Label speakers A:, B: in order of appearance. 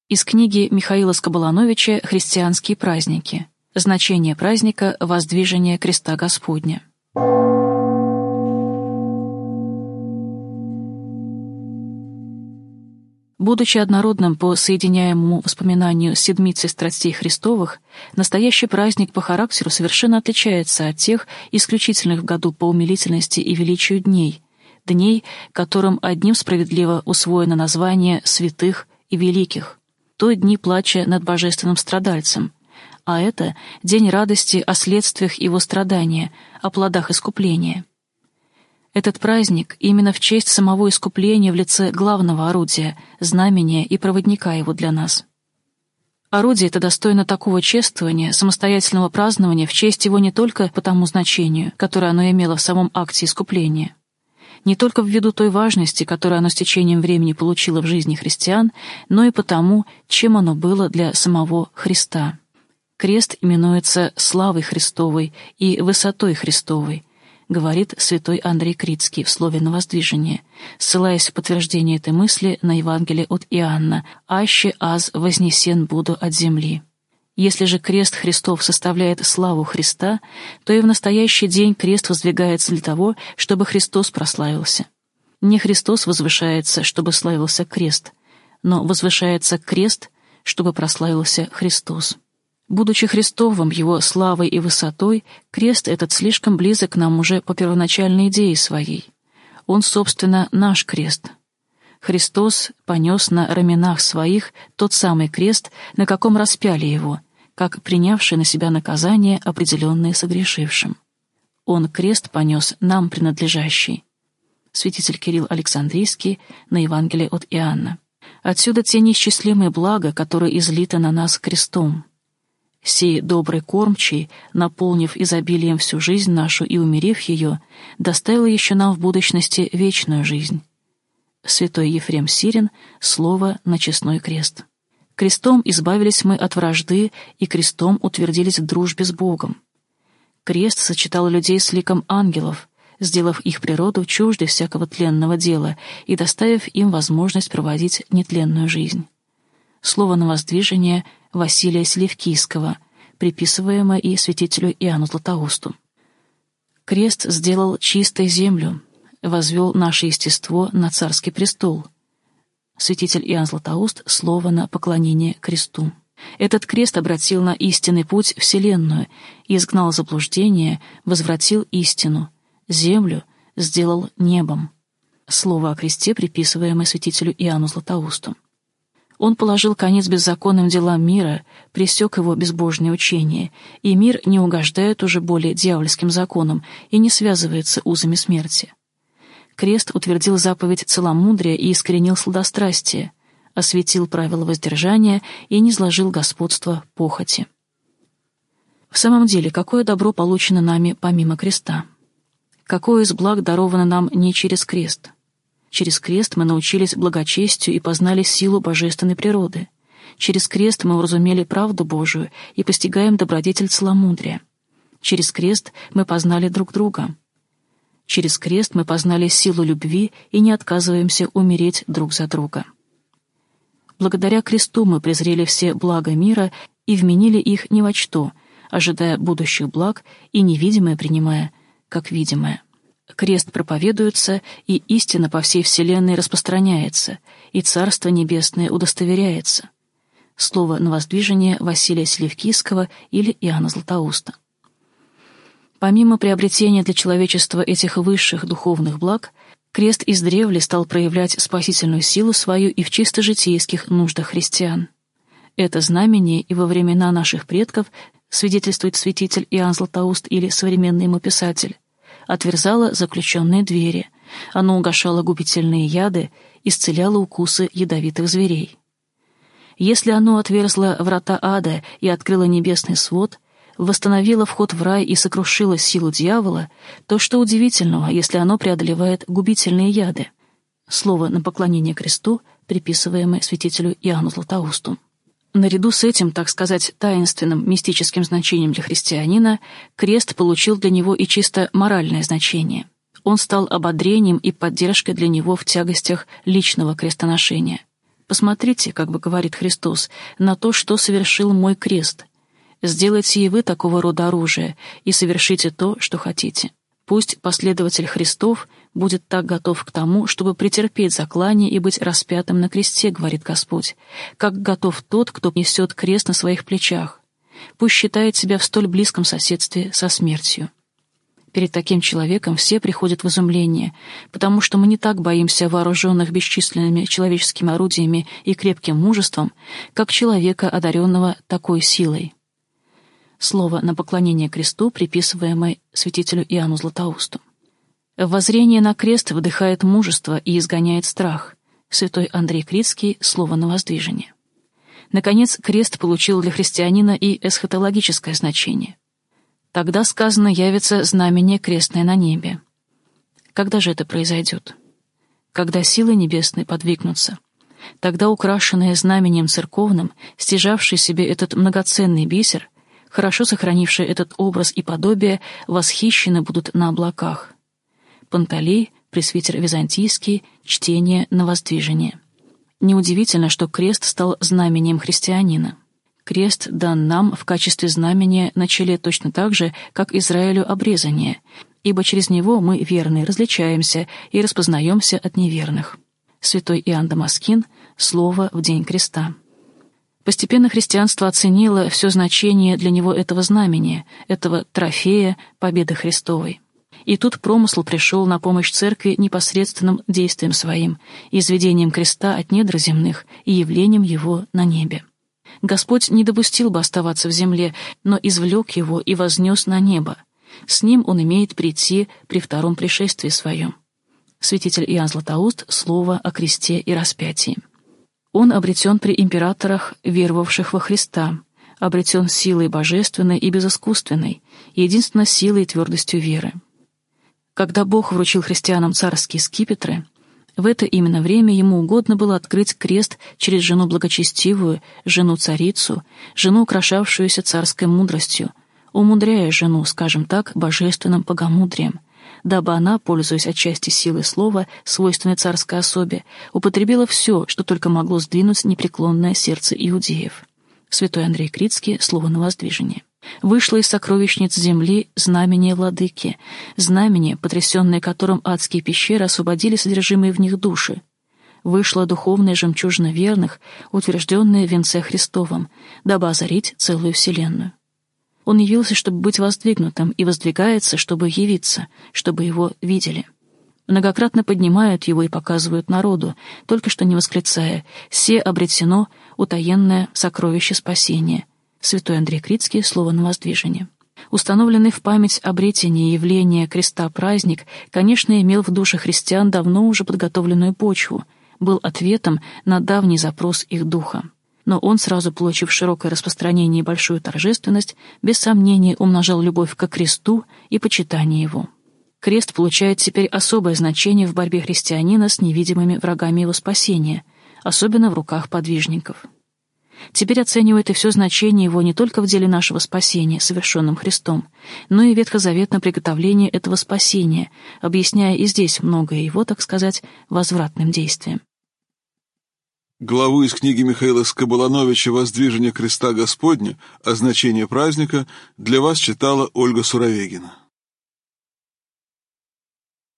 A: Из книги Михаила Скобалановича «Христианские праздники. Значение праздника Воздвижения Креста Господня». Будучи однородным по соединяемому воспоминанию с седмицей страстей Христовых, настоящий праздник по характеру совершенно отличается от тех исключительных в году по умилительности и величию дней, которым одним справедливо усвоено название святых и великих, то дни плача над божественным страдальцем, а это день радости о следствиях его страдания, о плодах искупления. Этот праздник именно в честь самого искупления в лице главного орудия, знамения и проводника его для нас. Орудие это достойно такого чествования, самостоятельного празднования в честь его не только по тому значению, которое оно имело в самом акте искупления, не только ввиду той важности, которую оно с течением времени получило в жизни христиан, но и потому, чем оно было для самого Христа. Крест именуется славой Христовой и высотой Христовой, говорит святой Андрей Критский в слове на воздвижение, ссылаясь в подтверждение этой мысли на Евангелие от Иоанна «Аще аз вознесен буду от земли». Если же крест Христов составляет славу Христа, то и в настоящий день крест воздвигается для того, чтобы Христос прославился. Не Христос возвышается, чтобы славился крест, но возвышается крест, чтобы прославился Христос. Будучи Христовым, его славой и высотой, крест этот слишком близок к нам уже по первоначальной идее своей. Он, собственно, наш крест. Христос понес на раменах своих тот самый крест, на каком распяли его, как принявший на себя наказание, определенное согрешившим. Он крест понес нам принадлежащий. Святитель Кирилл Александрийский на Евангелие от Иоанна. Отсюда те неисчислимые блага, которые излиты на нас крестом. Сей добрый кормчий, наполнив изобилием всю жизнь нашу и умерив ее, доставил еще нам в будущности вечную жизнь. Святой Ефрем Сирин, слово на честной крест. Крестом избавились мы от вражды и крестом утвердились в дружбе с Богом. Крест сочетал людей с ликом ангелов, сделав их природу чуждой всякого тленного дела и доставив им возможность проводить нетленную жизнь. Слово на воздвижение Василия Селевкийского, приписываемое и святителю Иоанну Златоусту. Крест сделал чистой землю, возвел наше естество на царский престол. Святитель Иоанн Златоуст, слово на поклонение кресту. Этот крест обратил на истинный путь вселенную, изгнал заблуждение, возвратил истину, землю сделал небом. Слово о кресте, приписываемое святителю Иоанну Златоусту. Он положил конец беззаконным делам мира, пресек его безбожное учение, и мир не угождает уже более дьявольским законам и не связывается узами смерти. Крест утвердил заповедь целомудрия и искоренил сладострастие, осветил правила воздержания и низложил господство похоти. В самом деле, какое добро получено нами помимо креста? Какое из благ даровано нам не через крест? Через крест мы научились благочестию и познали силу божественной природы. Через крест мы уразумели правду Божию и постигаем добродетель целомудрия. Через крест мы познали друг друга. Через крест мы познали силу любви и не отказываемся умереть друг за друга. Благодаря кресту мы презрели все блага мира и вменили их ни во что, ожидая будущих благ и невидимое принимая как видимое. Крест проповедуется, и истина по всей вселенной распространяется, и Царство Небесное удостоверяется. Слово на воздвижение Василия Селевкийского или Иоанна Златоуста. Помимо приобретения для человечества этих высших духовных благ, крест издревле стал проявлять спасительную силу свою и в чисто житейских нуждах христиан. Это знамение и во времена наших предков, свидетельствует святитель Иоанн Златоуст или современный ему писатель, отверзало заключенные двери, оно угошало губительные яды, исцеляло укусы ядовитых зверей. Если оно отверзло врата ада и открыло небесный свод, восстановило вход в рай и сокрушило силу дьявола, то что удивительного, если оно преодолевает губительные яды? Слово на поклонение кресту, приписываемое святителю Иоанну Златоусту. Наряду с этим, так сказать, таинственным мистическим значением для христианина, крест получил для него и чисто моральное значение. Он стал ободрением и поддержкой для него в тягостях личного крестоношения. Посмотрите, как бы говорит Христос, на то, что совершил мой крест. Сделайте и вы такого рода оружие, и совершите то, что хотите. Пусть последователь Христов будет так готов к тому, чтобы претерпеть заклание и быть распятым на кресте, говорит Господь, как готов тот, кто несет крест на своих плечах. Пусть считает себя в столь близком соседстве со смертью. Перед таким человеком все приходят в изумление, потому что мы не так боимся вооруженных бесчисленными человеческими орудиями и крепким мужеством, как человека, одаренного такой силой. Слово на поклонение кресту, приписываемое святителю Иоанну Златоусту. Воззрение на крест вдыхает мужество и изгоняет страх. Святой Андрей Критский, слово на воздвижение. Наконец, крест получил для христианина и эсхатологическое значение. Тогда, сказано, явится знамение крестное на небе. Когда же это произойдет? Когда силы небесные подвигнутся. Тогда украшенные знаменем церковным, стяжавшие себе этот многоценный бисер, хорошо сохранившие этот образ и подобие, восхищены будут на облаках. Панталей, пресвитер византийский, чтение на воздвижение. Неудивительно, что крест стал знамением христианина. Крест дан нам в качестве знамения на челе точно так же, как Израилю обрезание, ибо через него мы, верные, различаемся и распознаемся от неверных. Святой Иоанн Дамаскин, слово в день креста. Постепенно христианство оценило все значение для него этого знамения, этого трофея победы Христовой. И тут промысл пришел на помощь церкви непосредственным действием своим, изведением креста от недр земных и явлением его на небе. Господь не допустил бы оставаться в земле, но извлек его и вознес на небо. С ним он имеет прийти при втором пришествии своем. Святитель Иоанн Златоуст, слово о кресте и распятии. Он обретен при императорах, веровавших во Христа, обретен силой божественной и безыскусственной, единственно силой и твердостью веры. Когда Бог вручил христианам царские скипетры, в это именно время ему угодно было открыть крест через жену благочестивую, жену-царицу, жену, украшавшуюся царской мудростью, умудряя жену, скажем так, божественным богомудрием, дабы она, пользуясь отчасти силой слова, свойственной царской особе, употребила все, что только могло сдвинуть непреклонное сердце иудеев. Святой Андрей Критский, слово на воздвижение. Вышло из сокровищниц земли знамение владыки, знамение, потрясенное которым адские пещеры освободили содержимые в них души. Вышла духовная жемчужина верных, утвержденная в венце Христовом, дабы озарить целую вселенную. Он явился, чтобы быть воздвигнутым, и воздвигается, чтобы явиться, чтобы его видели. Многократно поднимают его и показывают народу, только что не восклицая: «Се обретено утаенное сокровище спасения». Святой Андрей Критский, слово на воздвижение. Установленный в память обретения явления креста праздник, конечно, имел в душе христиан давно уже подготовленную почву, был ответом на давний запрос их духа. Но он, сразу получив широкое распространение и большую торжественность, без сомнения умножал любовь ко кресту и почитание его. Крест получает теперь особое значение в борьбе христианина с невидимыми врагами его спасения, особенно в руках подвижников. Теперь оценивает и все значение его не только в деле нашего спасения, совершенном Христом, но и ветхозаветном приготовлении этого спасения, объясняя и здесь многое его, так сказать, возвратным действием.
B: Главу из книги Михаила Скоболановича «Воздвижение креста Господня. О значении праздника» для вас читала Ольга Суровегина.